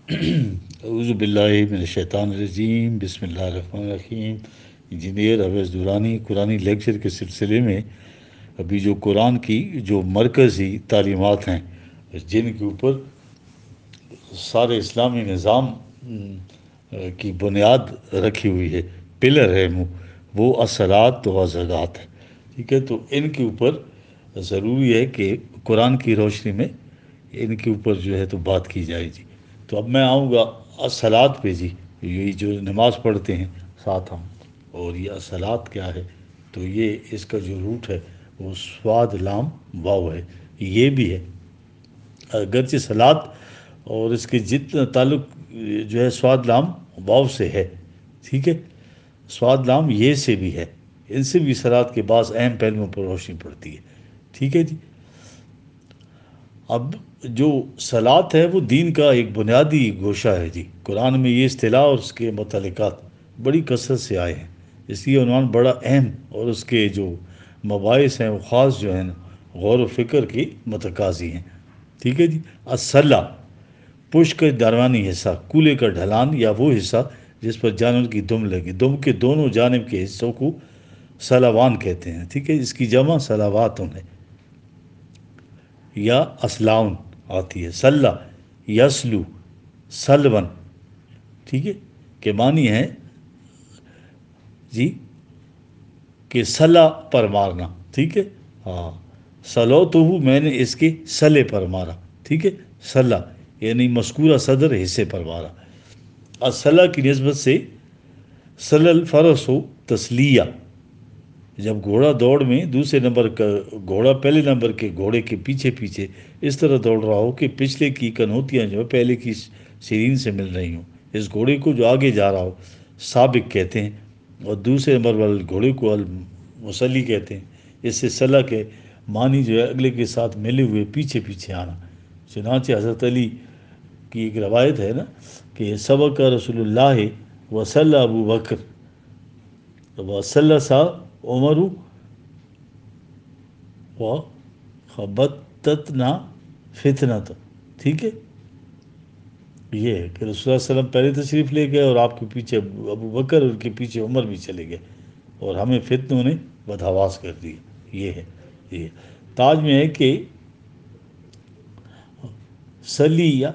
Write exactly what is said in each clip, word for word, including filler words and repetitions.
اعوذ باللہ من الشیطان الرجیم، بسم اللہ الرحمن الرحیم۔ انجینئر اویس دورانی قرآنی لیکچر کے سلسلے میں ابھی جو قرآن کی جو مرکزی تعلیمات ہیں، جن کے اوپر سارے اسلامی نظام کی بنیاد رکھی ہوئی ہے، پلر ہے، وہ الصلاۃ و زکوٰۃ ہے۔ ٹھیک ہے، تو ان کے اوپر ضروری ہے کہ قرآن کی روشنی میں ان کے اوپر جو ہے تو بات کی جائے جی۔ تو اب میں آؤں گا الصلاۃ پہ جی، یہی جو نماز پڑھتے ہیں ساتھ ہم، اور یہ الصلاۃ کیا ہے؟ تو یہ اس کا جو روٹ ہے وہ سواد لام واو ہے، یہ بھی ہے اگرچہ صلاۃ اور اس کے جتنا تعلق جو ہے سواد لام واو سے ہے، ٹھیک ہے، سواد لام یہ سے بھی ہے، ان سے بھی صلاۃ کے بعض اہم پہلوؤں پر روشنی پڑتی ہے، ٹھیک ہے جی۔ اب جو صلاۃ ہے وہ دین کا ایک بنیادی گوشہ ہے جی۔ قرآن میں یہ اصطلاح اور اس کے متعلقات بڑی کثرت سے آئے ہیں، اس لیے عنوان بڑا اہم اور اس کے جو مباحث ہیں وہ خاص جو ہیں غور و فکر کی متقاضی ہیں، ٹھیک ہے جی۔ الصلاۃ پشت کا درمیانی حصہ، کولے کا ڈھلان یا وہ حصہ جس پر جانور کی دم لگی، دم کے دونوں جانب کے حصوں کو صلاوان کہتے ہیں، ٹھیک ہے، اس کی جمع صلاواتن ہے یا اسلاؤن آتی ہے۔ صلہ یسلو سلون، ٹھیک ہے، کہ معنی ہے جی کہ صلہ پر مارنا، ٹھیک ہے، ہاں، سلو تو ہوں میں نے اس کے سلے پر مارا، ٹھیک ہے، صلہ یعنی مذکورہ صدر حصے پر مارا۔ الصلہ کی نسبت سے صلی الفرس و تسلیہ، جب گھوڑا دوڑ میں دوسرے نمبر کا گھوڑا پہلے نمبر کے گھوڑے کے پیچھے پیچھے اس طرح دوڑ رہا ہو کہ پچھلے کی کنوتیاں جو ہے پہلے کی سیرین سے مل رہی ہوں، اس گھوڑے کو جو آگے جا رہا ہو سابق کہتے ہیں، اور دوسرے نمبر والے گھوڑے کو المسلی کہتے ہیں۔ اس سے صلہ کے معنی جو ہے اگلے کے ساتھ ملے ہوئے پیچھے پیچھے آنا۔ چنانچہ حضرت علی کی ایک روایت ہے نا کہ سبق رسول اللہ وصلی ابو بکر وصلی سا عمر و خبتتنا فتنت، ٹھیک ہے، یہ ہے کہ رسول اللہ صلی اللہ علیہ وسلم پہلے تشریف لے گئے اور آپ کے پیچھے ابو بکر، ان کے پیچھے عمر بھی چلے گئے اور ہمیں فتنوں نے بدحواس کر دیا، یہ ہے۔ یہ تاج میں ہے کہ سلی یا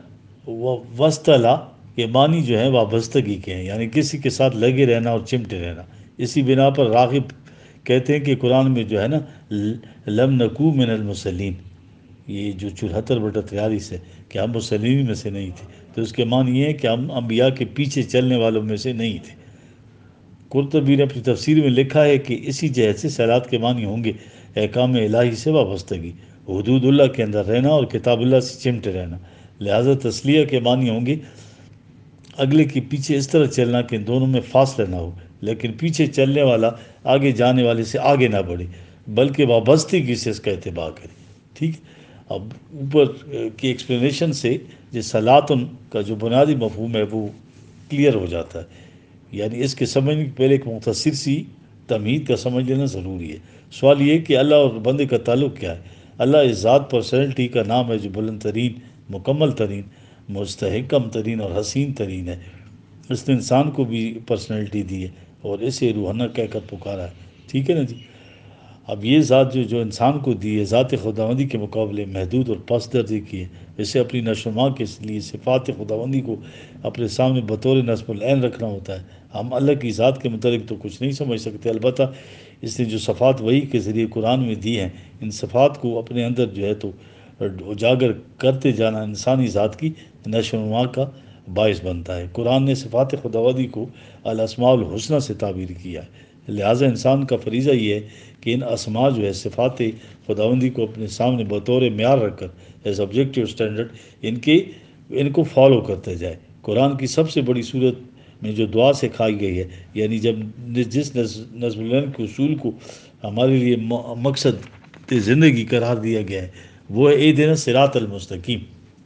وسطلا کے معنی جو ہے وابستگی کے ہیں، یعنی کسی کے ساتھ لگے رہنا اور چمٹے رہنا۔ اسی بنا پر راغب کہتے ہیں کہ قرآن میں جو ہے نا لم نکو من المسلین، یہ جو چورہتر بٹا تیالیس ہے کہ ہم مسلمین میں سے نہیں تھے، تو اس کے معنی یہ ہے کہ ہم انبیاء کے پیچھے چلنے والوں میں سے نہیں تھے۔ قرطبی نے اپنی تفسیر میں لکھا ہے کہ اسی جہت سے صلاۃ کے معنی ہوں گے احکام الہی سے وابستگی، حدود اللہ کے اندر رہنا اور کتاب اللہ سے چمٹے رہنا۔ لہٰذا تسلیہ کے معنی ہوں گے اگلے کے پیچھے اس طرح چلنا کہ دونوں میں فاصلہ نہ ہو، لیکن پیچھے چلنے والا آگے جانے والے سے آگے نہ بڑھے بلکہ وابستگی سے اس کا اتباع کرے، ٹھیک ہے۔ اب اوپر کی ایکسپلینیشن سے جو صلاۃن کا جو بنیادی مفہوم ہے وہ کلیئر ہو جاتا ہے، یعنی اس کے سمجھنے کے پہلے ایک مختصر سی تمہید کا سمجھ لینا ضروری ہے۔ سوال یہ کہ اللہ اور بندے کا تعلق کیا ہے؟ اللہ اس ذات پرسنلٹی کا نام ہے جو بلند ترین، مکمل ترین، مستحکم ترین اور حسین ترین ہے۔ اس نے انسان کو بھی پرسنلٹی دی ہے اور اسے روحانہ کہہ کر پکارا ہے، ٹھیک ہے نا جی۔ اب یہ ذات جو جو انسان کو دی ہے ذات خداوندی کے مقابلے محدود اور پس درجے کی ہے، اسے اپنی نشو و نما کے لیے صفات خداوندی کو اپنے سامنے بطور نصب العین رکھنا ہوتا ہے۔ ہم اللہ کی ذات کے متعلق تو کچھ نہیں سمجھ سکتے، البتہ اس نے جو صفات وحی کے ذریعے قرآن میں دی ہیں، ان صفات کو اپنے اندر جو ہے تو اجاگر کرتے جانا انسانی ذات کی نشو و نما کا باعث بنتا ہے۔ قرآن نے صفات خداوندی کو الاسماء الحسنی سے تعبیر کیا ہے، لہٰذا انسان کا فریضہ یہ ہے کہ ان اسماء جو ہے صفات خداوندی کو اپنے سامنے بطور معیار رکھ کر ایز آبجیکٹیو اسٹینڈرڈ ان کے ان کو فالو کرتے جائے۔ قرآن کی سب سے بڑی صورت میں جو دعا سکھائی گئی ہے، یعنی جب جس نظم العین کے اصول کو ہمارے لیے مقصد زندگی قرار دیا گیا ہے، وہ ہے اہدنا الصراط المستقیم،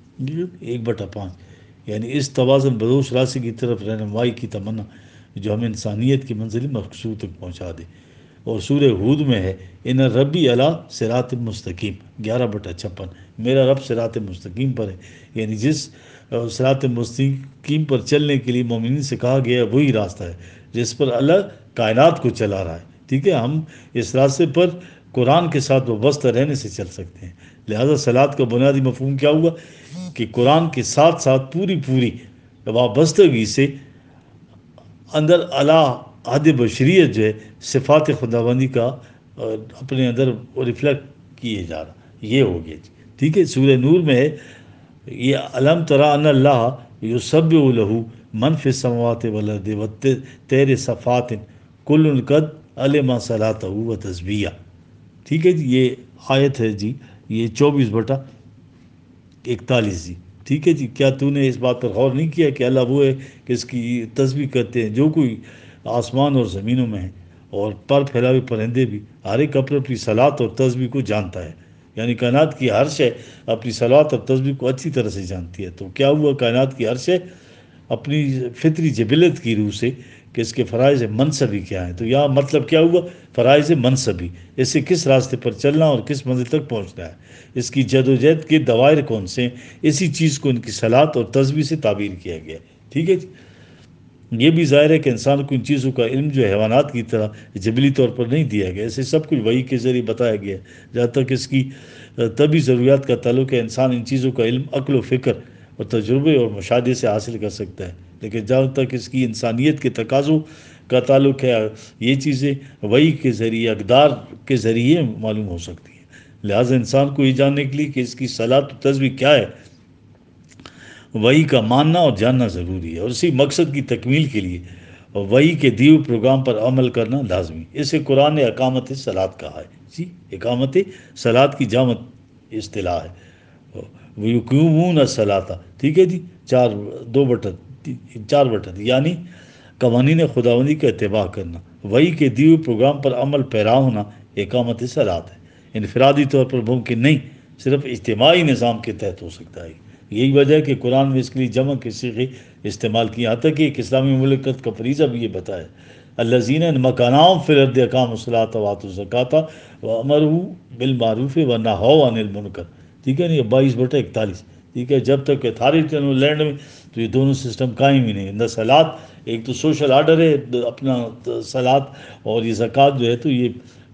ایک بٹا پانچ، یعنی اس توازن بدوش راستے کی طرف رہنمائی کی تمنا جو ہمیں انسانیت کی منزل مقصود تک پہنچا دے۔ اور سورہ ہود میں ہے ان ربی علی صراط مستقیم، گیارہ بٹا چھپن، میرا رب صراط مستقیم پر ہے، یعنی جس صراط مستقیم پر چلنے کے لیے مومنین سے کہا گیا وہی راستہ ہے جس پر اللہ کائنات کو چلا رہا ہے، ٹھیک ہے۔ ہم اس راستے پر قرآن کے ساتھ وابستہ رہنے سے چل سکتے ہیں۔ لہذا صلاۃ کا بنیادی مفہوم کیا ہوا کہ قرآن کے ساتھ ساتھ پوری پوری وابستگی سے اندر اعلیٰ حد بشریت جو ہے صفات خداوندی کا اپنے اندر ریفلیکٹ کیے جا رہا، یہ ہو گیا جی، ٹھیک ہے۔ سورہ نور میں ہے یہ علم ترى ان اللہ یسبح لہ من فی السماوات والارض والطیر صفات کل قد علم صلاۃہ و تسبیحہ، ٹھیک ہے جی۔ یہ آیت ہے جی، یہ چوبیس بٹا اکتالیس جی، ٹھیک ہے جی۔ کیا تو نے اس بات پر غور نہیں کیا کہ اللہ وہ ہے کہ اس کی تسبیح کرتے ہیں جو کوئی آسمان اور زمینوں میں ہے، اور پر پھیلائے ہوئے پرندے بھی، ہر ایک اپنی اپنی صلات اور تسبیح کو جانتا ہے، یعنی کائنات کی ہر شے اپنی صلات اور تسبیح کو اچھی طرح سے جانتی ہے۔ تو کیا ہوا، کائنات کی ہر شے اپنی فطری جبلت کی روح سے کہ اس کے فرائض منصبی کیا ہیں، تو یہاں مطلب کیا ہوا، فرائض منصبی، اس سے کس راستے پر چلنا اور کس منزل تک پہنچنا ہے، اس کی جد و جہد کے دوائر کون سے ہیں، اسی چیز کو ان کی صلات اور تسبیح سے تعبیر کیا گیا ہے، ٹھیک ہے جی۔ یہ بھی ظاہر ہے کہ انسان کو ان چیزوں کا علم جو حیوانات کی طرح جبلی طور پر نہیں دیا گیا، اسے سب کچھ وحی کے ذریعے بتایا گیا ہے۔ جہاں تک اس کی طبی ضروریات کا تعلق ہے، انسان ان چیزوں کا علم عقل و فکر اور تجربے اور مشاہدے سے حاصل کر سکتا ہے، لیکن جہاں تک اس کی انسانیت کے تقاضوں کا تعلق ہے، یہ چیزیں وحی کے ذریعے، اقدار کے ذریعے معلوم ہو سکتی ہیں۔ لہٰذا انسان کو یہ جاننے کے لیے کہ اس کی صلات و تسبیح کیا ہے، وحی کا ماننا اور جاننا ضروری ہے، اور اسی مقصد کی تکمیل کے لیے وحی کے دیے ہوئے پروگرام پر عمل کرنا لازمی۔ اسے قرآن نے اقامت صلاۃ کہا ہے جی، اقامت صلاۃ کی جامع اصطلاح ہے۔ وَيُقِيمُونَ الصَّلَاةَ، ٹھیک ہے جی، چار دو بٹن چار بٹن یعنی قوانین خداوندی کا اتباع کرنا، وحی کے دیے ہوئے پروگرام پر عمل پیرا ہونا اقامت صلاۃ ہے۔ انفرادی طور پر ممکن نہیں، صرف اجتماعی نظام کے تحت ہو سکتا ہے۔ یہی وجہ ہے کہ قرآن میں اس کے لیے جمع کے صیغے استعمال کیے، یہاں تک کہ ایک اسلامی مملکت کا فریضہ بھی یہ بتایا، الذین مکانہم فی الارض اقاموا الصلاۃ وآتوا الزکاۃ وامروا بالمعروف ونہوا عن المنکر، ٹھیک ہے نا، یہ بائیس بٹا اکتالیس، ٹھیک ہے۔ جب تک اتھارٹی لینڈ میں تو یہ دونوں سسٹم قائم ہی نہیں، نہ صلاۃ، ایک تو سوشل آرڈر ہے اپنا صلاۃ، اور یہ زکوٰۃ جو ہے تو یہ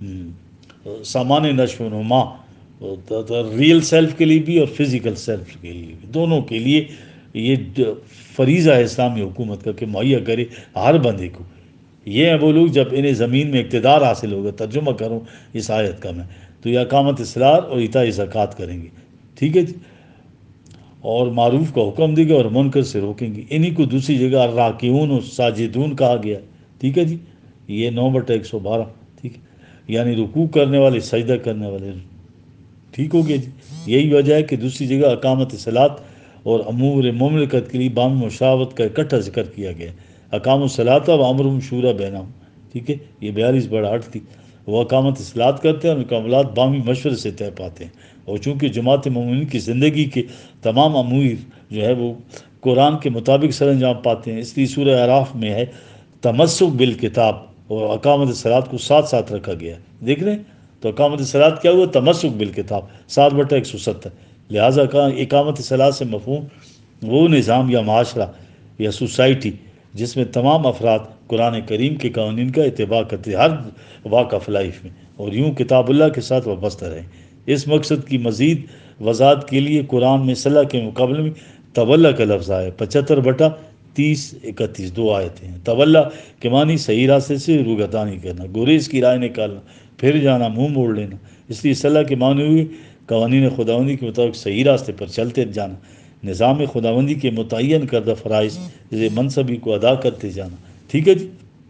سامان نشو و نما، ریئل سیلف کے لیے بھی اور فزیکل سیلف کے لیے بھی، دونوں کے لیے یہ فریضہ ہے اسلامی حکومت کا کہ مہیا کرے ہر بندے کو۔ یہ ہیں وہ لوگ جب انہیں زمین میں اقتدار حاصل ہوگا، ترجمہ کروں اس آیت کا میں، تو یہ اقامت اصلاح اور ایتاء زکوٰۃ کریں گے، ٹھیک ہے جی، اور معروف کا حکم دے گا اور منکر سے روکیں گے۔ انہی کو دوسری جگہ الراکعون و ساجدون کہا گیا، ٹھیک ہے جی، یہ نو بٹا ایک سو بارہ، ٹھیک ہے، یعنی رکوع کرنے والے، سجدہ کرنے والے، ٹھیک ہو گیا جی۔ یہی وجہ ہے کہ دوسری جگہ اقامت صلاۃ اور امور مملکت کے لیے باہمی مشاورت کا اکٹھا ذکر کیا گیا، اقاموا الصلاۃ وامرهم شورى بینہم، ٹھیک ہے، یہ بیالیس بڑا آٹھ تھی۔ وہ اقامت صلاۃ کرتے ہیں اور معاملات باہمی مشورے سے طے پاتے ہیں، اور چونکہ جماعت مومنین کی زندگی کے تمام امور جو ہے وہ قرآن کے مطابق سر انجام پاتے ہیں، اس لیے سورہ اعراف میں ہے تمسک بالکتاب اور اقامت صلاۃ کو ساتھ ساتھ رکھا گیا ہے، دیکھ رہے ہیں۔ تو اقامت صلاۃ کیا ہوا، تمسک بالکتاب، سات بٹا ایک سو ستر۔ لہٰذا اقامت صلاۃ سے مفہوم وہ نظام یا معاشرہ یا سوسائٹی جس میں تمام افراد قرآن کریم کے قوانین کا اتباع کرتے ہیں ہر واک آف لائف میں، اور یوں کتاب اللہ کے ساتھ وابستہ رہیں۔ اس مقصد کی مزید وضاحت کے لیے قرآن میں صلاح کے مقابلے میں تولا کا لفظ آیا، پچہتر بٹا تیس اکتیس، دو آیتیں ہیں۔ تولا کے معنی صحیح راستے سے روگردانی کرنا، گریز کی رائے نکالنا، پھر جانا، منہ موڑ لینا، اس لیے صلاح کے معنی ہوئی قوانین خداوندی کے مطابق صحیح راستے پر چلتے جانا، نظام خداوندی کے متعین کردہ فرائض جیسے منصبی کو ادا کرتے جانا، ٹھیک ہے جی۔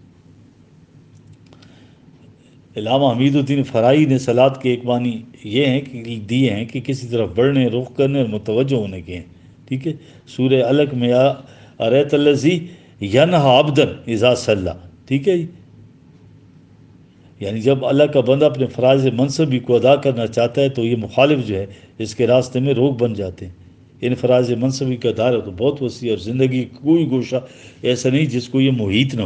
علامہ حمید الدین فرائی نے صلاۃ کے ایک معنی یہ ہیں کہ دیے ہیں کہ کسی طرف بڑھنے، رخ کرنے اور متوجہ ہونے کے ہیں، ٹھیک ہے۔ سورہ علق میں اریت الذی ینہی عبدا اذا صلی، ٹھیک ہے جی، یعنی جب اللہ کا بندہ اپنے فرائض منصبی کو ادا کرنا چاہتا ہے تو یہ مخالف جو ہے اس کے راستے میں روک بن جاتے ہیں۔ ان فرائض منصبی کا دائرہ تو بہت وسیع، اور زندگی کا کوئی گوشہ ایسا نہیں جس کو یہ محیط نہ ہو،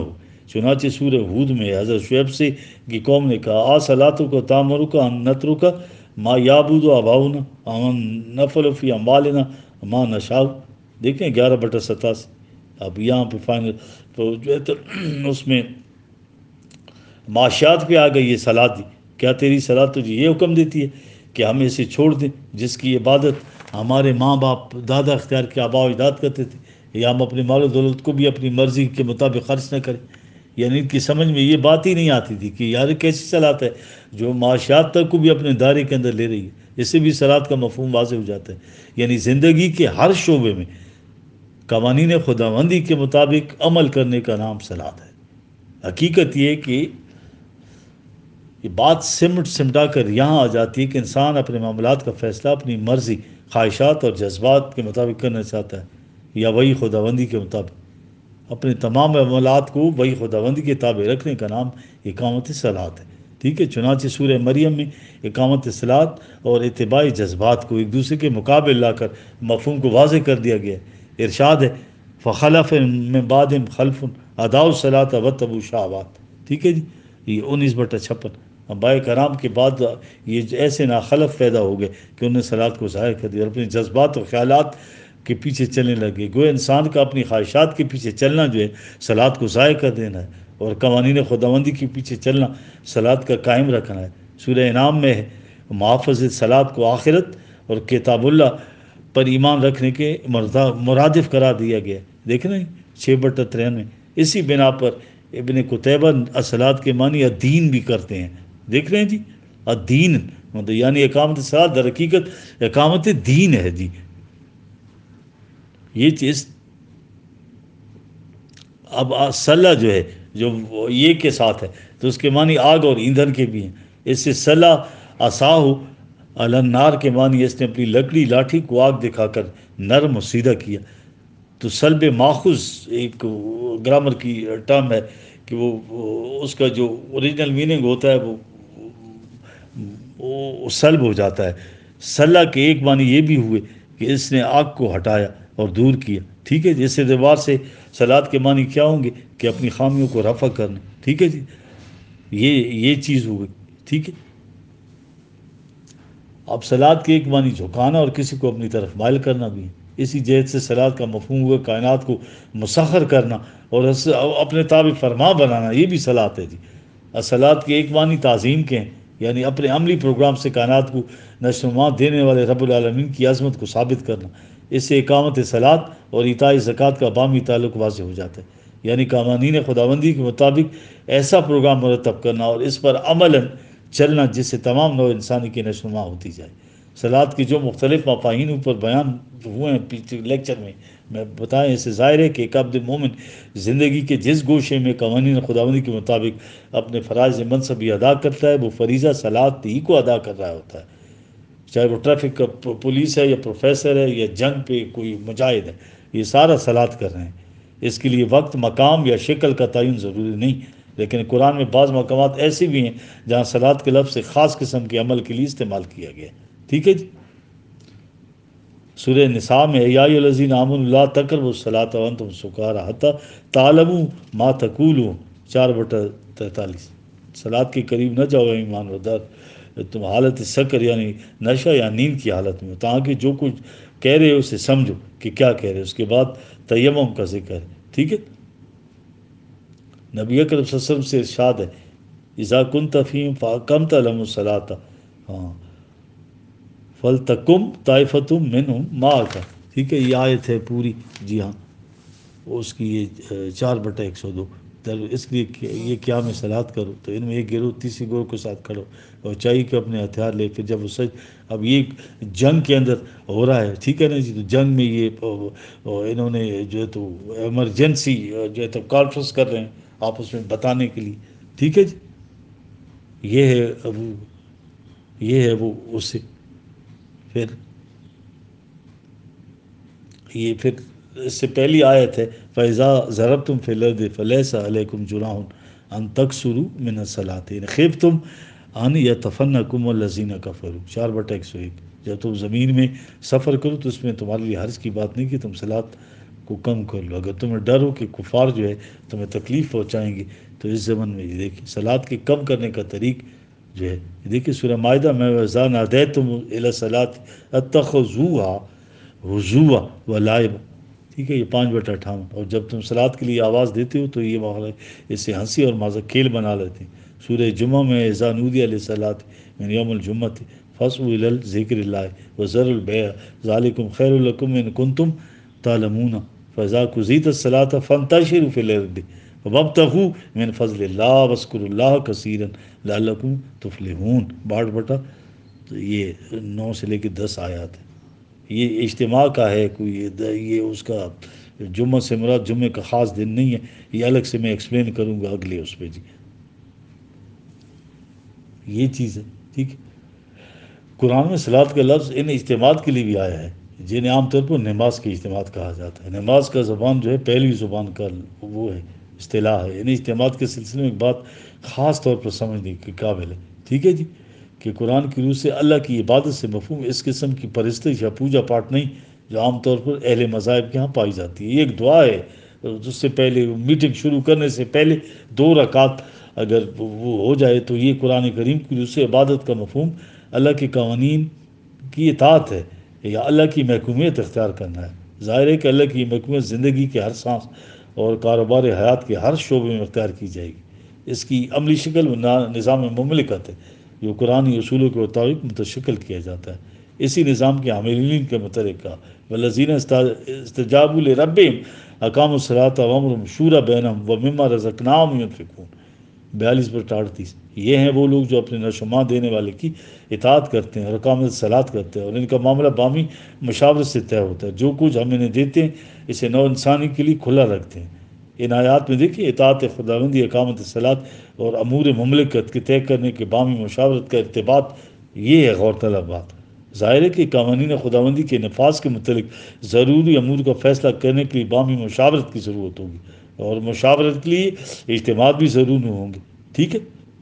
چنانچہ سورہ ہود میں حضرت شعیب سے کی قوم نے کہا آ صلاتو کا تامرو کا نترو کا ما یابود و اباؤنا امن نفل فی اموالنا ما نشاء. دیکھیں گیارہ بٹا ستاسی. اب یہاں پہ فائنل تو جو ہے تو اس میں معاشیات پہ آ گئی یہ صلات دی. کیا تیری صلات تجھے یہ حکم دیتی ہے کہ ہم اسے چھوڑ دیں جس کی عبادت ہمارے ماں باپ دادا اختیار کے آبا و اجداد کرتے تھے, یا ہم اپنے مال و دولت کو بھی اپنی مرضی کے مطابق خرچ نہ کریں؟ یعنی ان کی سمجھ میں یہ بات ہی نہیں آتی تھی کہ یار کیسی صلات ہے جو معاشیات تک کو بھی اپنے دائرے کے اندر لے رہی ہے. اس سے بھی صلات کا مفہوم واضح ہو جاتا ہے. یعنی زندگی کے ہر شعبے میں قوانین خداوندی کے مطابق عمل کرنے کا نام صلات ہے. حقیقت یہ کہ یہ بات سمٹ سمٹا کر یہاں آ جاتی ہے کہ انسان اپنے معاملات کا فیصلہ اپنی مرضی, خواہشات اور جذبات کے مطابق کرنا چاہتا ہے یا وہی خداوندی کے مطابق. اپنے تمام معاملات کو وہی خداوندی کے تابع رکھنے کا نام اقامت صلات ہے. ٹھیک ہے. چنانچہ سورہ مریم میں اقامت صلات اور اتباع جذبات کو ایک دوسرے کے مقابل لا کر مفہوم کو واضح کر دیا گیا ہے. ارشاد ہے فخلف من بعدہم خلف اضاعوا الصلاۃ واتبعوا الشہوات. ٹھیک ہے جی. یہ انیس بٹا چھپن. انبیاء کرام کے بعد یہ ایسے ناخلف پیدا ہو گئے کہ انہوں نے صلات کو ضائع کر دیا اور اپنے جذبات اور خیالات کے پیچھے چلنے لگے. گویا انسان کا اپنی خواہشات کے پیچھے چلنا جو ہے صلات کو ضائع کر دینا ہے, اور قوانین خداوندی کے پیچھے چلنا صلات کا قائم رکھنا ہے. سورہ انعام میں ہے محافظ صلات کو آخرت اور کتاب اللہ پر ایمان رکھنے کے مرادف قرار دیا گیا ہے. دیکھیں نا چھ بٹا ترانوے. اسی بنا پر ابن قتیبہ الصلات کے معنی الدین بھی کرتے ہیں. دیکھ رہے ہیں جی, الدین مطلب یعنی اقامت صلات در حقیقت اقامت دین ہے جی. یہ چیز اب صلہ جو ہے جو یہ کے ساتھ ہے تو اس کے معنی آگ اور ایندھن کے بھی ہیں. اس سے صلہ اصاہ النار کے معنی اس نے اپنی لکڑی لاٹھی کو آگ دکھا کر نرم و سیدھا کیا. تو سلب ماخوذ ایک گرامر کی ٹرم ہے کہ وہ اس کا جو اوریجنل میننگ ہوتا ہے وہ وہ سلب ہو جاتا ہے. صلہ کے ایک معنی یہ بھی ہوئے کہ اس نے آگ کو ہٹایا اور دور کیا. ٹھیک ہے جی. اس اعتبار سے صلات کے معنی کیا ہوں گے کہ اپنی خامیوں کو رفع کرنا. ٹھیک ہے جی. یہ یہ چیز ہو گئی. ٹھیک ہے. اب صلات کے ایک معنی جھکانا اور کسی کو اپنی طرف مائل کرنا بھی ہے. اسی جہت سے صلات کا مفہوم ہوا کائنات کو مسخر کرنا اور اپنے تابع فرما بنانا, یہ بھی صلات ہے جی. صلات کے ایک معنی تعظیم کے ہیں, یعنی اپنے عملی پروگرام سے کائنات کو نشو و نما دینے والے رب العالمین کی عظمت کو ثابت کرنا. اس سے اقامت صلات اور ایتاء زکوٰۃ کا باہمی تعلق واضح ہو جاتا ہے. یعنی قوانین خداوندی کے مطابق ایسا پروگرام مرتب کرنا اور اس پر عملاً چلنا جس سے تمام نوع انسانی کی نشو و نما ہوتی جائے. صلات کی جو مختلف مفاہیم اوپر بیان ہوئے ہیں پیچھے لیکچر میں میں بتائیں, اس سے ظاہر ہے کہ ایک عبد مومن زندگی کے جس گوشے میں قوانین خداوندی کے مطابق اپنے فرائض منصبی ادا کرتا ہے وہ فریضہ صلات ہی کو ادا کر رہا ہوتا ہے, چاہے وہ ٹریفک کا پولیس ہے یا پروفیسر ہے یا جنگ پہ کوئی مجاہد ہے. یہ سارا صلات کر رہے ہیں. اس کے لیے وقت, مقام یا شکل کا تعین ضروری نہیں, لیکن قرآن میں بعض مقامات ایسے بھی ہیں جہاں صلات کے لفظ سے خاص قسم کے عمل کے لیے استعمال کیا گیا. ٹھیک ہے جی. سورہ نساء میں یا ایھا الذین آمنوا لا تقربوا الصلاۃ وانتم سکارى حتی تعلموا ما تقولون, چار بٹا تینتالیس. صلات کے قریب نہ جاؤ ایمان ودار تم حالت سکر یعنی نشہ یا نیند کی حالت میں, تاکہ جو کچھ کہہ رہے ہو اسے سمجھو کہ کیا کہہ رہے ہو. اس کے بعد تیمم کا ذکر ہے. ٹھیک ہے. نبی اکرم صلی اللہ علیہ وسلم سے ارشاد ہے اذا کنت فیہم فاقمت لهم الصلاۃ ہاں فلتقم طائفۃ منہم معک. ٹھیک ہے. یہ آیت ہے پوری. جی ہاں, اس کی یہ چار بٹا ایک سو دو. اس لیے یہ کیا میں صلات کرو تو ان میں ایک گروہ تیسری گروہ کے ساتھ کھڑو اور چاہیے کہ اپنے ہتھیار لے. پھر جب وہ سچ اب یہ جنگ کے اندر ہو رہا ہے, ٹھیک ہے نا جی, تو جنگ میں یہ انہوں نے جو ہے تو ایمرجنسی جو ہے تو کانفرنس کر رہے ہیں آپس میں بتانے کے لیے. ٹھیک ہے جی. یہ ہے اب یہ ہے وہ اس سے پھر یہ پھر اس سے پہلی آیت ہے فَإِذَا ضَرَبْتُمْ فِي الْأَرْضِ فَلَيْسَ عَلَيْكُمْ جُنَاحٌ أَن تَقْصُرُوا مِنَ الصَّلَاةِ إِنْ خِفْتُمْ أَن يَتَفَنَّكُمُ الَّذِينَ كَفَرُوا, چار بٹا ایک سو ایک. جب تم زمین میں سفر کرو تو اس میں تمہارے لیے حرج کی بات نہیں کہ تم صلات کو کم کر لو. اگر تمہیں ڈر ہو کہ کفار جو ہے تمہیں تکلیف پہنچائیں گے تو اس زمن میں یہ دیکھیں صلات کے کم کرنے کا طریق جو ہے دیکھیے سورہ مائدہ میں وَإِذَا نَادَيْتُمْ إِلَى الصَّلَاةِ اتَّخَذُوهَا ہُزُوًا وَلَعِبًا. ٹھیک ہے، یہ پانچ بٹا اٹھاون. اور جب تم صلات کے لیے آواز دیتے ہو تو یہ معاملہ اس سے ہنسی اور مذاق کھیل بنا لیتے ہیں. سورہ جمعہ میں اذا نودی للصلاۃ من یوم الجمعۃ فاسعوا الی ذکر اللہ وذروا البیع ذلکم خیر لکم ان کنتم تعلمون فاذا قضیت الصلاۃ فانتشروا فی الارض وابتغوا من فضل اللہ واذکروا اللہ کثیرا لعلکم تفلحون. باٹھ بٹا تو یہ نو سے لے کے دس آیات ہیں. یہ اجتماع کا ہے، کوئی یہ اس کا جمعہ سے مراد جمعہ کا خاص دن نہیں ہے. یہ الگ سے میں ایکسپلین کروں گا اگلے اس پہ. جی یہ چیز ہے. ٹھیک ہے، قرآن میں صلات کا لفظ ان اجتماعات کے لیے بھی آیا ہے جنہیں عام طور پر نماز کے اجتماعات کہا جاتا ہے. نماز کا زبان جو ہے پہلی زبان کا وہ ہے، اصطلاح ہے. ان اجتماعات کے سلسلے میں ایک بات خاص طور پر سمجھنے کے قابل ہے. ٹھیک ہے جی، کہ قرآن کی روح سے اللہ کی عبادت سے مفہوم اس قسم کی پرستش یا پوجا پاٹ نہیں جو عام طور پر اہل مذاہب کے ہاں پائی جاتی ہے. یہ ایک دعا ہے. اس سے پہلے میٹنگ شروع کرنے سے پہلے دو رکعت اگر وہ ہو جائے تو یہ قرآن کریم کی روح سے عبادت کا مفہوم اللہ کے قوانین کی اطاعت ہے یا اللہ کی محکومیت اختیار کرنا ہے. ظاہر ہے کہ اللہ کی محکومیت زندگی کے ہر سانس اور کاروبار حیات کے ہر شعبے میں اختیار کی جائے گی. اس کی عملی شکل نظام مملکت ہے جو قرآنی اصولوں کے مطابق متشکل کیا جاتا ہے. اسی نظام کے عاملین کے متعلق کہا والذین استجابوا لربہم اقاموا الصلاۃ وامرهم شورى بینہم ومما رزقناہم ینفقون. بیالیس بٹا اڑتیس. یہ ہیں وہ لوگ جو اپنے نشومان دینے والے کی اطاعت کرتے ہیں اور اقامت الصلاۃ کرتے ہیں اور ان کا معاملہ بامی مشاورت سے طے ہوتا ہے. جو کچھ ہم انہیں دیتے ہیں اسے نو انسانی کے لیے کھلا رکھتے ہیں. ان آیات میں دیکھیے اطاعت خداوندی، اقامت الصلاۃ اور امور مملکت کے طے کرنے کے بامی مشاورت کا ارتباط، یہ ہے غور طلب بات. ظاہر ہے کہ قوانین خداوندی کے نفاذ کے متعلق ضروری امور کا فیصلہ کرنے کے لیے بامی مشاورت کی ضرورت ہوگی اور مشاورت کے لیے اجتماعات بھی ضرور ہوں گے. ٹھیک ہے،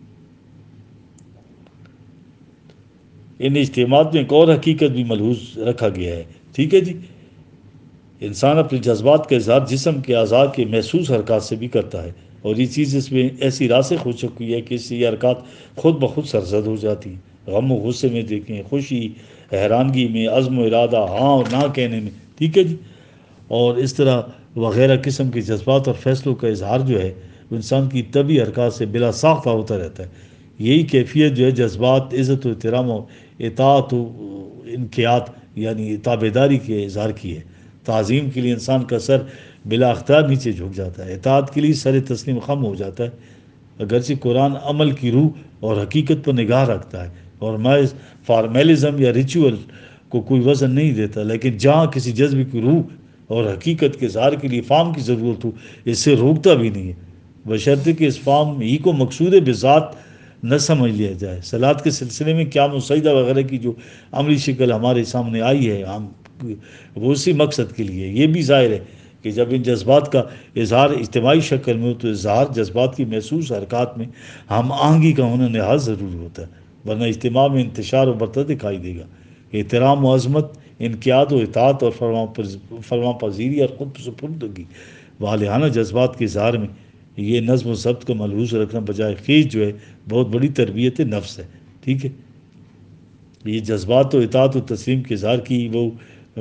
ان اجتماعات میں ایک اور حقیقت بھی ملحوظ رکھا گیا ہے. ٹھیک ہے جی، انسان اپنے جذبات کا اظہار جسم کے اعضاء کے محسوس حرکات سے بھی کرتا ہے اور یہ چیز اس میں ایسی راسخ ہو چکی ہے کہ اس سے یہ حرکات خود بخود سرزد ہو جاتی ہیں. غم و غصے میں دیکھیں، خوشی حیرانگی میں، عزم و ارادہ، ہاں اور نہ کہنے میں. ٹھیک ہے جی، اور اس طرح وغیرہ قسم کے جذبات اور فیصلوں کا اظہار جو ہے وہ انسان کی طبی حرکات سے بلا ساختہ ہوتا رہتا ہے. یہی کیفیت جو ہے جذبات، عزت و احترام و اطاعت و انقیاد یعنی تابعداری کے اظہار کی ہے. تعظیم کے لیے انسان کا سر بلا اختیار نیچے جھک جاتا ہے، اطاعت کے لیے سر تسلیم خم ہو جاتا ہے. اگرچہ قرآن عمل کی روح اور حقیقت پر نگاہ رکھتا ہے اور محض فارمیلزم یا ریچول کو کوئی وزن نہیں دیتا، لیکن جہاں کسی جذبے کی روح اور حقیقت کے اظہار کے لیے فہم کی ضرورت ہو اس سے روکتا بھی نہیں ہے، بشرطے کہ اس فہم ہی کو مقصود بذات نہ سمجھ لیا جائے. صلات کے سلسلے میں قیام و سجدہ وغیرہ کی جو عملی شکل ہمارے سامنے آئی ہے ہم وہ اسی مقصد کے لیے. یہ بھی ظاہر ہے کہ جب ان جذبات کا اظہار اجتماعی شکل میں ہو تو اظہار جذبات کی محسوس حرکات میں ہم آہنگی کا ہونا نہایت ضروری ہوتا ہے، ورنہ اجتماع میں انتشار و برتر دکھائی دے گا. احترام و عظمت، انقیاد و اطاعت اور فرما پذیری اور خود سپردگی والہانہ جذبات کے اظہار میں یہ نظم و ضبط کو ملحوظ رکھنا بجائے خیز جو ہے بہت بڑی تربیت نفس ہے. ٹھیک ہے، یہ جذبات و اطاعت و تسلیم کے اظہار کی وہ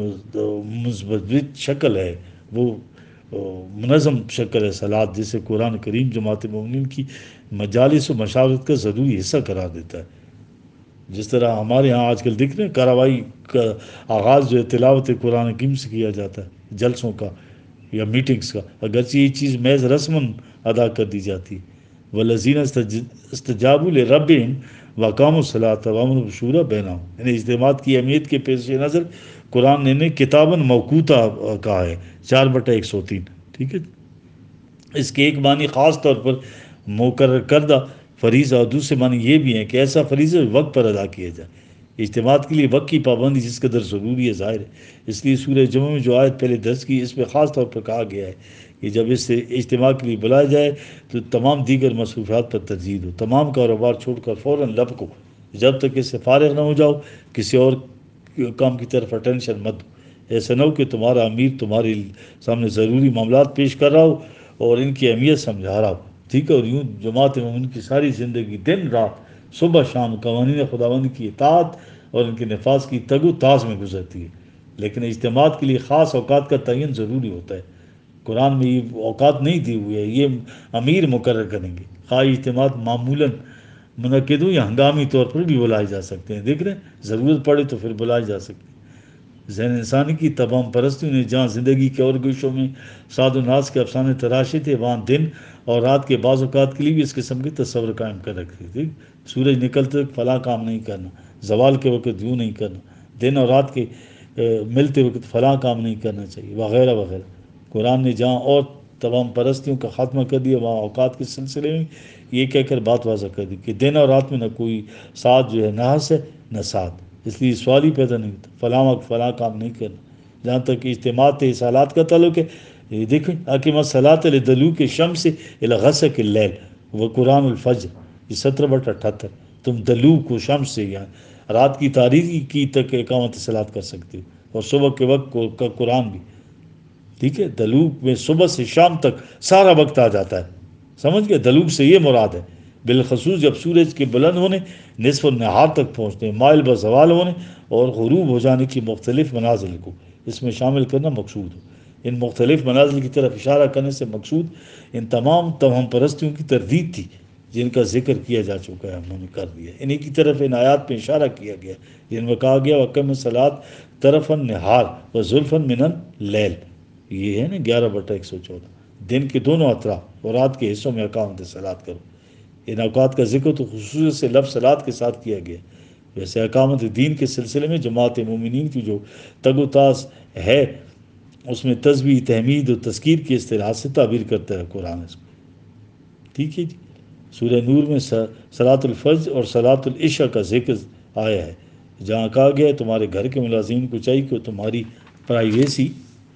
مثبت شکل ہے، وہ منظم شکل ہے صلات، جسے قرآن کریم جماعت مومنین کی مجالس و مشاورت کا ضروری حصہ قرار دیتا ہے. جس طرح ہمارے ہاں آج کل دیکھ رہے ہیں کارروائی کا آغاز جو ہے تلاوت قرآن کریم سے کیا جاتا ہے جلسوں کا یا میٹنگز کا، اگرچہ یہ چیز محض رسماً ادا کر دی جاتی ہے. والذین استجابوا لربہم واقاموا الصلاۃ وامروا شورى بینہم. ان اجتماعات کی اہمیت کے پیش نظر قرآن نے انہیں کتاباً موقوتا کہا ہے، چار بٹا ایک سو تین. ٹھیک ہے، اس کے ایک معنی خاص طور پر مقرر کردہ فریضہ اور دوسرے معنی یہ بھی ہیں کہ ایسا فریضہ وقت پر ادا کیا جائے. اجتماعات کے لیے وقت کی پابندی جس قدر ضروری ہے ظاہر ہے، اس لیے سورہ جمعہ میں جو آیت پہلے درج کی اس میں خاص طور پر کہا گیا ہے کہ جب اس سے اجتماع کے لیے بلایا جائے تو تمام دیگر مصروفیات پر ترجیح دو، تمام کاروبار چھوڑ کر فوراً لب کو جب تک اس سے فارغ نہ ہو جاؤ کسی اور کام کی طرف اٹینشن مت دو. ایسا نہ ہو کہ تمہارا امیر تمہارے سامنے ضروری معاملات پیش کر رہا ہو اور ان کی اہمیت سمجھا رہا ہو، ٹھیک ہے، اور یوں جماعت مومن کی ساری زندگی دن رات صبح شام قوانین خداوند کی اطاعت اور ان کے نفاذ کی تگ و تاز میں گزرتی ہے۔ لیکن اجتماعات کے لیے خاص اوقات کا تعین ضروری ہوتا ہے۔ قرآن میں یہ اوقات نہیں دی ہوئی ہے، یہ امیر مقرر کریں گے۔ خواہ اجتماعات معمولاً منعقد ہوں یا ہنگامی طور پر بھی بلائے جا سکتے ہیں، دیکھ رہے ہیں، ضرورت پڑے تو پھر بلائے جا سکتے ہیں۔ ذہن انسانی کی تمام پرستیوں نے جہاں زندگی کے اور گوشوں میں سعد و ناز کے افسانے تراشے تھے، وہاں دن اور رات کے بعض اوقات کے لیے بھی اس قسم کے تصور قائم کر رکھتے تھے۔ سورج نکلتے وقت فلاں کام نہیں کرنا، زوال کے وقت یوں نہیں کرنا، دن اور رات کے ملتے وقت فلاں کام نہیں کرنا چاہیے، وغیرہ وغیرہ۔ قرآن نے جہاں اور تمام پرستیوں کا خاتمہ کر دیا، وہاں اوقات کے سلسلے میں یہ کہہ کر بات واضح کر دی کہ دن اور رات میں نہ کوئی ساتھ جو ہے نحس ہے نہ ساتھ، اس لیے سوال ہی پیدا نہیں ہوتا فلاں وقت فلاں کام نہیں کرنا۔ جہاں تک کہ اجتماعات اصالات کا تعلق ہے، یہ دیکھیں حاکم صلاۃ دلوک شمس الی غسق اللیل و قرآن الفجر، یہ سترہ بٹ اٹھہتر، تم دلوک و شمس سے یہاں رات کی تاریکی کی تک اقامت صلاۃ کر سکتے ہو، اور صبح کے وقت کا قرآن بھی، ٹھیک ہے۔ دلوک میں صبح سے شام تک سارا وقت آ جاتا ہے، سمجھ گئے؟ دلوک سے یہ مراد ہے، بالخصوص جب سورج کے بلند ہونے، نصف النہار تک پہنچنے، مائل بہ زوال ہونے اور غروب ہو جانے کی مختلف منازل کو اس میں شامل کرنا مقصود ہو۔ ان مختلف منازل کی طرف اشارہ کرنے سے مقصود ان تمام تمام پرستیوں کی تردید تھی جن کا ذکر کیا جا چکا ہے، ہم نے کر دیا۔ انہی کی طرف ان آیات پہ اشارہ کیا گیا جن میں کہا گیا وَقَمِ الصَّلَاةَ طَرَفَ النَّهَارِ وَزُلْفًا مِنَ اللَّيْلِ، یہ ہے نا گیارہ بٹا ایک سو چودہ، دن کے دونوں اطراف اور رات کے حصوں میں اقامت صلاۃ کرو۔ ان اوقات کا ذکر تو خصوصیت سے لفظ صلاۃ کے ساتھ کیا گیا۔ ویسے اقامت دین کے سلسلے میں جماعت مومنین کی جو تگ و تاز ہے، اس میں تسبیح، تحمید اور تذکیر کی اصطلاح سے تعبیر کرتا ہے قرآن اس کو، ٹھیک ہے جی۔ سورہ نور میں صلاۃ الفجر اور صلاۃ العشاء کا ذکر آیا ہے، جہاں کہا گیا ہے تمہارے گھر کے ملازمین کو چاہیے کہ تمہاری پرائیویسی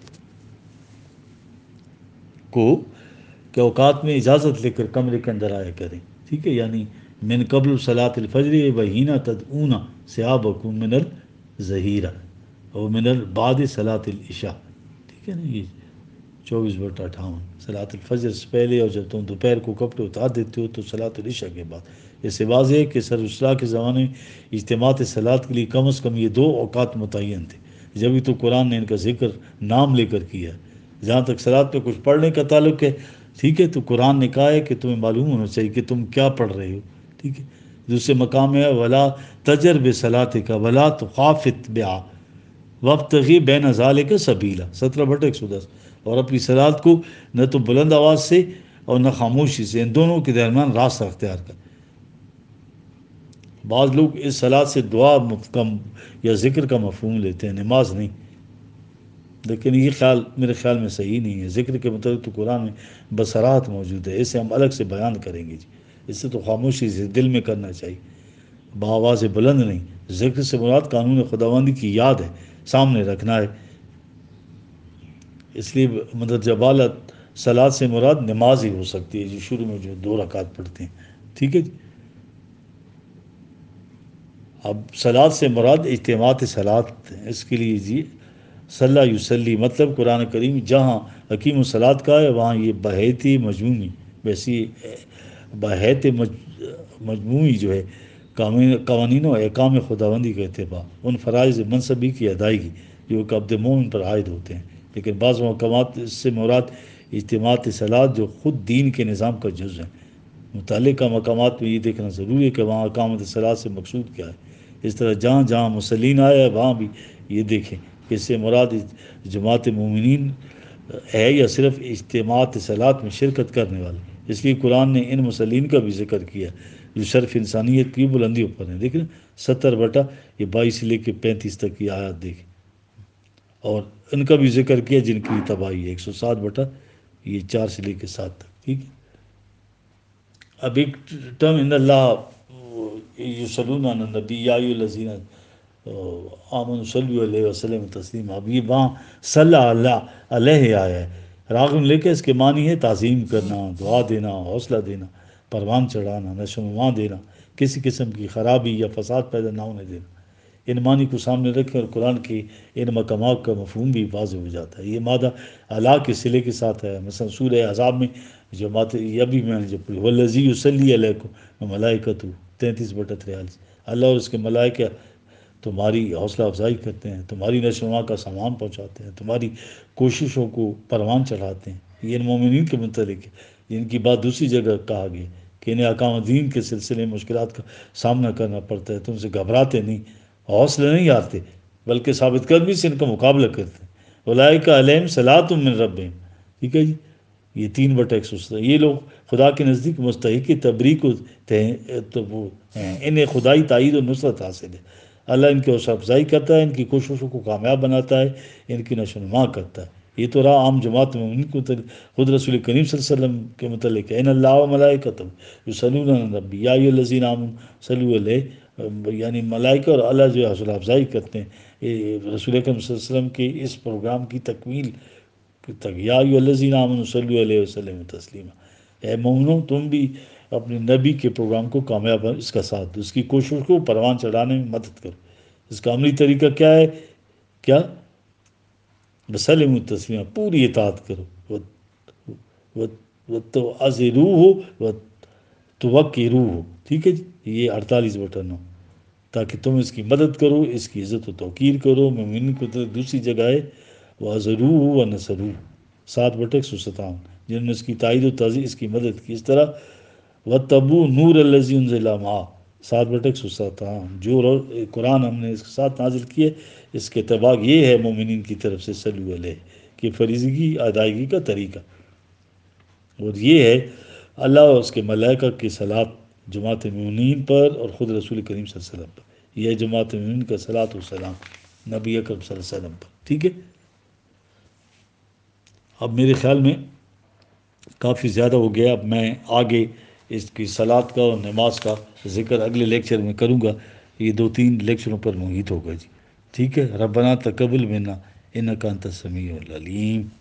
کو کہ اوقات میں اجازت لے کر کمرے کے اندر آیا کریں، ٹھیک ہے، یعنی من قبل صلاۃ الفجر وحین تدعون ثیابکم من الظہیرہ اور من بعد صلاۃ العشاء، ٹھیک ہے نا، یہ چوبیس بٹا اٹھاون، صلاۃ الفجر سے پہلے اور جب تم دوپہر کو کپڑے اتار دیتے ہو تو صلاۃ العشاء کے بعد۔ اس سے واضح ہے کہ سر اصلاح کے زمانے میں اجتماعات صلاۃ کے لیے کم از کم یہ دو اوقات متعین تھے، جبھی تو قرآن نے ان کا ذکر نام لے کر کیا۔ جہاں تک صلاۃ پہ کچھ پڑھنے کا تعلق ہے، ٹھیک ہے، تو قرآن نے کہا ہے کہ تمہیں معلوم ہونا چاہیے کہ تم کیا پڑھ رہے ہو، ٹھیک ہے۔ دوسرے مقام ہے ولا تجر بصلاتک ولا تخافت بہا وابتغی بین ذالک سبیلا، سترہ بٹا ایک سو دس، اور اپنی صلات کو نہ تو بلند آواز سے اور نہ خاموشی سے، ان دونوں کے درمیان راستہ اختیار کر۔ بعض لوگ اس صلات سے دعا کم یا ذکر کا مفہوم لیتے ہیں، نماز نہیں، لیکن یہ خیال میرے خیال میں صحیح نہیں ہے۔ ذکر کے مطابق تو قرآن میں بصراحت موجود ہے، اسے ہم الگ سے بیان کریں گے جی، اس سے تو خاموشی سے دل میں کرنا چاہیے، بآواز بلند نہیں۔ ذکر سے مراد قانون خداوندی کی یاد ہے، سامنے رکھنا ہے، اس لیے مندرجہ بالا صلات سے مراد نماز ہی ہو سکتی ہے جو شروع میں جو دو رکعت پڑھتے ہیں، ٹھیک ہے جی۔ اب صلات سے مراد اجتماعات صلات، اس کے لیے جی صلی یصلی، مطلب قرآن کریم جہاں حکیم الصلاۃ کا ہے وہاں یہ بحیث مجموعی، ویسی بحیث مجموعی جو ہے قوانین و احکام خداوندی کا اتباع، ان فرائض منصبی کی ادائیگی جو کہ عبد مومن پر عائد ہوتے ہیں۔ لیکن بعض مقامات اس سے مراد اجتماعات صلات جو خود دین کے نظام کا جز ہیں۔ متعلقہ مقامات میں یہ دیکھنا ضروری ہے کہ وہاں اقامت صلات سے مقصود کیا ہے۔ اس طرح جہاں جہاں مسلین آیا ہے وہاں بھی یہ دیکھیں کہ اس سے مراد جماعت مومنین ہے یا صرف اجتماعات صلات میں شرکت کرنے والے۔ اس لیے قرآن نے ان مسلین کا بھی ذکر کیا جو شرف انسانیت کی بلندیوں پر ہیں، دیکھیں ستر بٹا یہ بائیس سے لے کے پینتیس تک کی آیات دیکھیں، اور ان کا بھی ذکر کیا جن کی تباہی ہے، ایک سو سات بٹا یہ چار سے لے کے سات تک، ٹھیک ہے۔ اب ایک ٹرم ان اللہ یصلون علی النبی یا ایھا الذین آمنوا صلوا علیہ وسلم تسلیما، اب یہ وہاں صلی اللہ علیہ آیا ہے، راغم لے کے اس کے معنی ہے تعظیم کرنا، دعا دینا، حوصلہ دینا، پروان چڑھانا، نشو و نما دینا، کسی قسم کی خرابی یا فساد پیدا نہ ہونے دینا۔ ان معنی کو سامنے رکھیں اور قرآن کی ان مقامات کا مفہوم بھی واضح ہو جاتا ہے۔ یہ مادہ اللہ کے صلے کے ساتھ ہے۔ مثلا سورہ احزاب میں جو بات یہ بھی میں نے جو پڑھی والذی یصلی علیکم ملائکۃ تینتیس بٹا تریالیس، اللہ اور اس کے ملائکہ تمہاری حوصلہ افزائی کرتے ہیں، تمہاری نشو و نما کا سامان پہنچاتے ہیں، تمہاری کوششوں کو پروان چڑھاتے ہیں۔ یہ ان مومنین کے متعلق ہے جن کی بات دوسری جگہ کہا گیا کہ انہیں احکام دین کے سلسلے میں مشکلات کا سامنا کرنا پڑتا ہے، تم سے گھبراتے نہیں، حوصلے نہیں ہارتے، بلکہ ثابت قدمی سے ان کا مقابلہ کرتے ہیں۔ اولئک علیہم صلاۃ من ربہم، ٹھیک ہے جی، یہ تین بٹا ایک سو سترہ، یہ لوگ خدا کے نزدیک مستحق تبریک تو وہ ہیں، انہیں خدائی تائید و نصرت حاصل ہے۔ اللہ ان کی حوصلہ افزائی کرتا ہے، ان کی کوششوں کو کامیاب بناتا ہے، ان کی نشو و نما کرتا ہے۔ یہ تو رہا عام جماعت میں ان کو خود رسول کریم صلی اللہ علیہ وسلم کے متعلق ہے، ان اللہ و ملائکتہ یصلون علی النبی یا ایھا الذین آمنوا صلوا علیہ، یعنی ملائکہ اور اللہ جو ہے حوصلہ افزائی کرتے ہیں یہ رسول اکرم صلی اللہ علیہ وسلم کے اس پروگرام کی تکمیل تک۔ یا ایھا الذین آمنوا صلوا علیہ وسلم تسلیما، اے مومنو تم بھی اپنے نبی کے پروگرام کو کامیاب اس کا ساتھ دو، اس کی کوشش کو پروان چڑھانے میں مدد کرو۔ اس کا عملی طریقہ کیا ہے؟ کیا؟ وسلم تسلیما، پوری اطاعت کرو، وَتُعَزِّرُوهُ وَتُوَقِّرُوهُ، ٹھیک ہے جی، یہ اڑتالیس بٹا نو، تاکہ تم اس کی مدد کرو، اس کی عزت و توقیر کرو۔ مومنین کو دوسری جگہ ہے وَعَزَرُوهُ وَنَصَرُوهُ، سات بٹا ایک سو ستاون، جنہوں نے اس کی تائید و تعزیز، اس کی مدد کی۔ اس طرح وَاتَّبُعُوا النُّورَ الَّذِي أُنزِلَ مَعَهُ، سات بٹا ایک سو ستاون، جو قرآن ہم نے اس کے ساتھ نازل کیے اس کے اتباع یہ ہے مومنین کی طرف سے صلو علیہ کہ فریضگی ادائیگی کا طریقہ، اور یہ ہے اللہ اور اس کے ملائکہ کی صلاۃ جماعت مومنین پر اور خود رسول کریم صلی اللہ علیہ وسلم پر، یہ جماعت مومنین کا صلاۃ و سلام نبی اکرم صلی اللہ علیہ وسلم پر، ٹھیک ہے۔ اب میرے خیال میں کافی زیادہ ہو گیا، اب میں آگے اس کی صلاۃ کا اور نماز کا ذکر اگلے لیکچر میں کروں گا، یہ دو تین لیکچروں پر محیط ہوگا جی، ٹھیک ہے۔ ربنا تقبل منا انک انت السمیع العلیم۔